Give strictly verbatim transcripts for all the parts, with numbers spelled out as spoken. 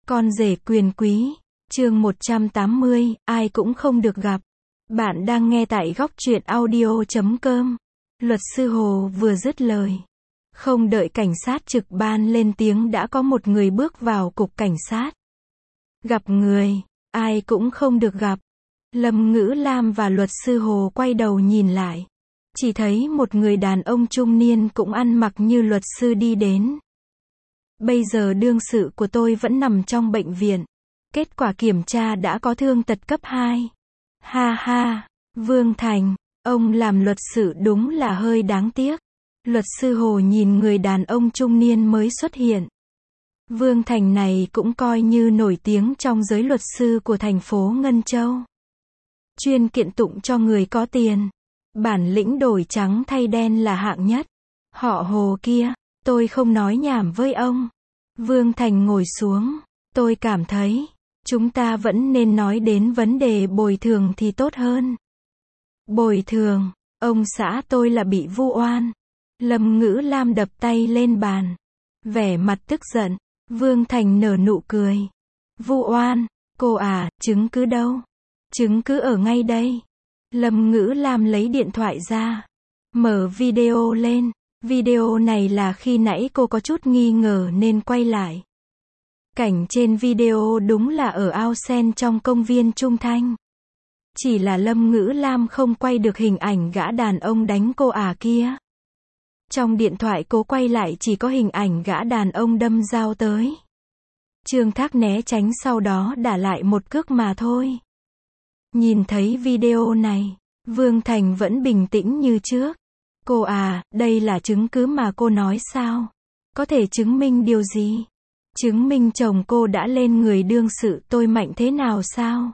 Con rể quyền quý, chương một trăm tám mươi, ai cũng không được gặp. Bạn đang nghe tại góc truyện audio chấm com. Luật sư Hồ vừa dứt lời. Không đợi cảnh sát trực ban lên tiếng đã có một người bước vào cục cảnh sát. Gặp người, ai cũng không được gặp. Lâm Ngữ Lam và luật sư Hồ quay đầu nhìn lại. Chỉ thấy một người đàn ông trung niên cũng ăn mặc như luật sư đi đến. Bây giờ đương sự của tôi vẫn nằm trong bệnh viện. Kết quả kiểm tra đã có thương tật cấp hai. Ha ha, Vương Thành, ông làm luật sư đúng là hơi đáng tiếc. Luật sư Hồ nhìn người đàn ông trung niên mới xuất hiện. Vương Thành này cũng coi như nổi tiếng trong giới luật sư của thành phố Ngân Châu. Chuyên kiện tụng cho người có tiền. Bản lĩnh đổi trắng thay đen là hạng nhất. Họ Hồ kia, tôi không nói nhảm với ông. Vương Thành ngồi xuống. Tôi cảm thấy, chúng ta vẫn nên nói đến vấn đề bồi thường thì tốt hơn. Bồi thường, ông xã tôi là bị vu oan. Lâm Ngữ Lam đập tay lên bàn. Vẻ mặt tức giận. Vương Thành nở nụ cười. Vu oan, cô à, chứng cứ đâu? Chứng cứ ở ngay đây. Lâm Ngữ Lam lấy điện thoại ra. Mở video lên. Video này là khi nãy cô có chút nghi ngờ nên quay lại. Cảnh trên video đúng là ở ao sen trong công viên Trung Thanh. Chỉ là Lâm Ngữ Lam không quay được hình ảnh gã đàn ông đánh cô ả kia. Trong điện thoại cô quay lại chỉ có hình ảnh gã đàn ông đâm dao tới. Trương Thác né tránh sau đó đả lại một cước mà thôi. Nhìn thấy video này, Vương Thành vẫn bình tĩnh như trước. Cô à, đây là chứng cứ mà cô nói sao? Có thể chứng minh điều gì? Chứng minh chồng cô đã lên người đương sự tôi mạnh thế nào sao?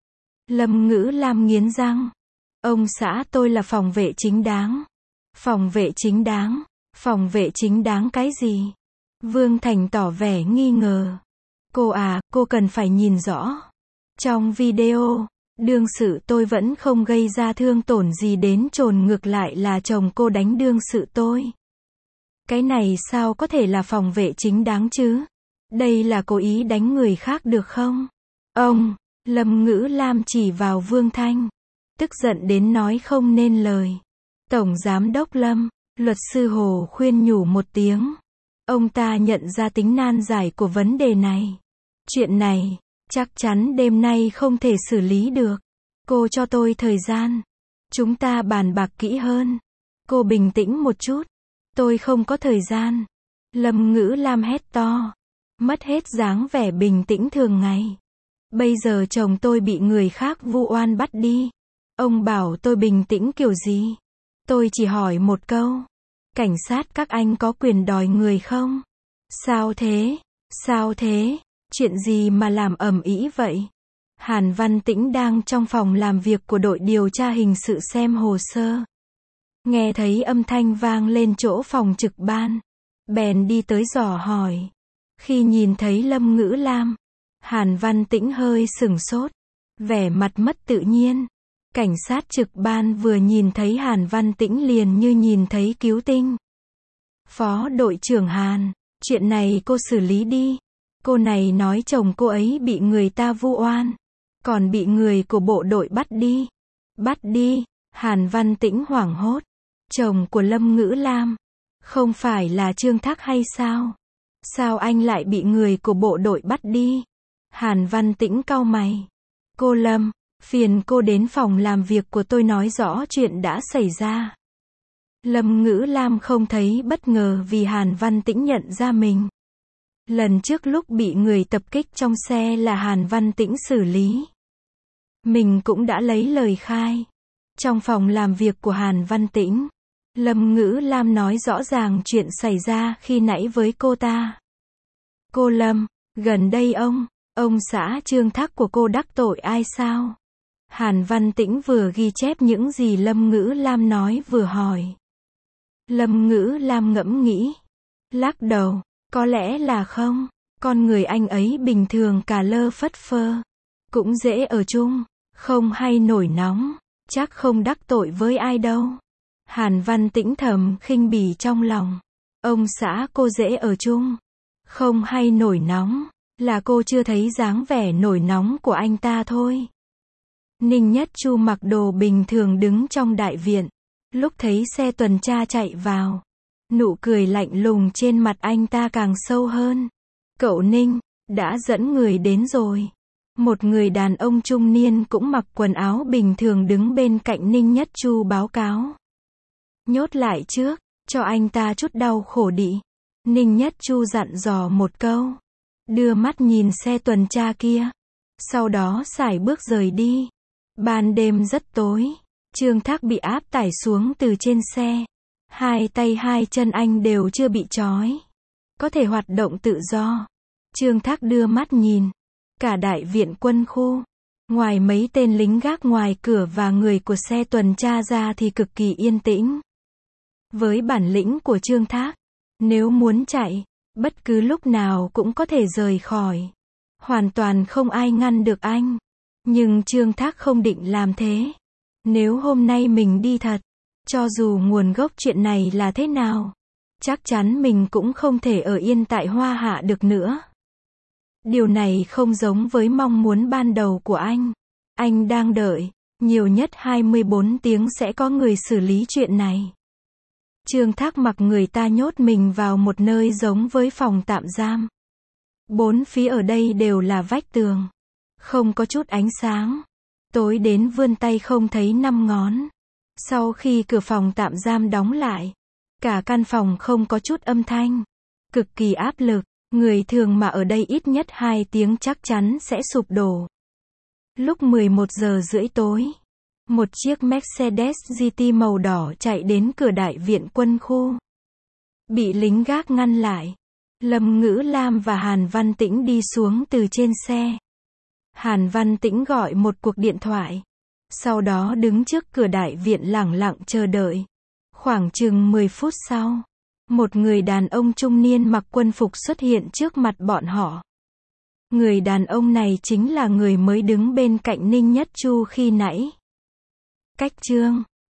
Lâm Ngữ Lam nghiến răng. Ông xã tôi là phòng vệ chính đáng. Phòng vệ chính đáng? Phòng vệ chính đáng cái gì? Vương Thành tỏ vẻ nghi ngờ. Cô à, cô cần phải nhìn rõ. Trong video, đương sự tôi vẫn không gây ra thương tổn gì đến chồn ngược lại là chồng cô đánh đương sự tôi. Cái này sao có thể là phòng vệ chính đáng chứ? Đây là cố ý đánh người khác được không? Ông, Lâm Ngữ Lam chỉ vào Vương Thanh. Tức giận đến nói không nên lời. Tổng Giám đốc Lâm, luật sư Hồ khuyên nhủ một tiếng. Ông ta nhận ra tính nan giải của vấn đề này. Chuyện này, chắc chắn đêm nay không thể xử lý được. Cô cho tôi thời gian. Chúng ta bàn bạc kỹ hơn. Cô bình tĩnh một chút. Tôi không có thời gian. Lâm Ngữ Lam hét to. Mất hết dáng vẻ bình tĩnh thường ngày. Bây giờ chồng tôi bị người khác vu oan bắt đi. Ông bảo tôi bình tĩnh kiểu gì? Tôi chỉ hỏi một câu. Cảnh sát các anh có quyền đòi người không? Sao thế? Sao thế? Chuyện gì mà làm ầm ĩ vậy? Hàn Văn Tĩnh đang trong phòng làm việc của đội điều tra hình sự xem hồ sơ. Nghe thấy âm thanh vang lên chỗ phòng trực ban. Bèn đi tới dò hỏi. Khi nhìn thấy Lâm Ngữ Lam, Hàn Văn Tĩnh hơi sửng sốt. Vẻ mặt mất tự nhiên. Cảnh sát trực ban vừa nhìn thấy Hàn Văn Tĩnh liền như nhìn thấy cứu tinh. Phó đội trưởng Hàn, chuyện này cô xử lý đi. Cô này nói chồng cô ấy bị người ta vu oan. Còn bị người của bộ đội bắt đi. Bắt đi, Hàn Văn Tĩnh hoảng hốt. Chồng của Lâm Ngữ Lam. Không phải là Trương Thác hay sao? Sao anh lại bị người của bộ đội bắt đi? Hàn Văn Tĩnh cau mày. Cô Lâm, phiền cô đến phòng làm việc của tôi nói rõ chuyện đã xảy ra. Lâm Ngữ Lam không thấy bất ngờ vì Hàn Văn Tĩnh nhận ra mình. Lần trước lúc bị người tập kích trong xe là Hàn Văn Tĩnh xử lý. Mình cũng đã lấy lời khai. Trong phòng làm việc của Hàn Văn Tĩnh, Lâm Ngữ Lam nói rõ ràng chuyện xảy ra khi nãy với cô ta. Cô Lâm, gần đây ông, ông xã Trương Thác của cô đắc tội ai sao? Hàn Văn Tĩnh vừa ghi chép những gì Lâm Ngữ Lam nói vừa hỏi. Lâm Ngữ Lam ngẫm nghĩ. Lắc đầu, có lẽ là không. Con người anh ấy bình thường cà lơ phất phơ. Cũng dễ ở chung. Không hay nổi nóng. Chắc không đắc tội với ai đâu. Hàn Văn Tĩnh thầm khinh bỉ trong lòng. Ông xã cô dễ ở chung. Không hay nổi nóng. Là cô chưa thấy dáng vẻ nổi nóng của anh ta thôi. Ninh Nhất Chu mặc đồ bình thường đứng trong đại viện. Lúc thấy xe tuần tra chạy vào, nụ cười lạnh lùng trên mặt anh ta càng sâu hơn. Cậu Ninh, đã dẫn người đến rồi. Một người đàn ông trung niên cũng mặc quần áo bình thường đứng bên cạnh Ninh Nhất Chu báo cáo. Nhốt lại trước, cho anh ta chút đau khổ đi. Ninh Nhất Chu dặn dò một câu. Đưa mắt nhìn xe tuần tra kia. Sau đó sải bước rời đi. Ban đêm rất tối. Trương Thác bị áp tải xuống từ trên xe. Hai tay hai chân anh đều chưa bị trói. Có thể hoạt động tự do. Trương Thác đưa mắt nhìn. Cả đại viện quân khu. Ngoài mấy tên lính gác ngoài cửa và người của xe tuần tra ra thì cực kỳ yên tĩnh. Với bản lĩnh của Trương Thác, nếu muốn chạy, bất cứ lúc nào cũng có thể rời khỏi. Hoàn toàn không ai ngăn được anh. Nhưng Trương Thác không định làm thế. Nếu hôm nay mình đi thật, cho dù nguồn gốc chuyện này là thế nào, chắc chắn mình cũng không thể ở yên tại Hoa Hạ được nữa. Điều này không giống với mong muốn ban đầu của anh. Anh đang đợi, nhiều nhất hai mươi bốn tiếng sẽ có người xử lý chuyện này. Trương Thác mặc người ta nhốt mình vào một nơi giống với phòng tạm giam. Bốn phía ở đây đều là vách tường. Không có chút ánh sáng. Tối đến vươn tay không thấy năm ngón. Sau khi cửa phòng tạm giam đóng lại, cả căn phòng không có chút âm thanh. Cực kỳ áp lực. Người thường mà ở đây ít nhất hai tiếng chắc chắn sẽ sụp đổ. Lúc mười một giờ rưỡi tối, một chiếc Mercedes giê tê màu đỏ chạy đến cửa đại viện quân khu. Bị lính gác ngăn lại. Lâm Ngữ Lam và Hàn Văn Tĩnh đi xuống từ trên xe. Hàn Văn Tĩnh gọi một cuộc điện thoại. Sau đó đứng trước cửa đại viện lẳng lặng chờ đợi. Khoảng chừng mười phút sau, một người đàn ông trung niên mặc quân phục xuất hiện trước mặt bọn họ. Người đàn ông này chính là người mới đứng bên cạnh Ninh Nhất Chu khi nãy. Cách Trương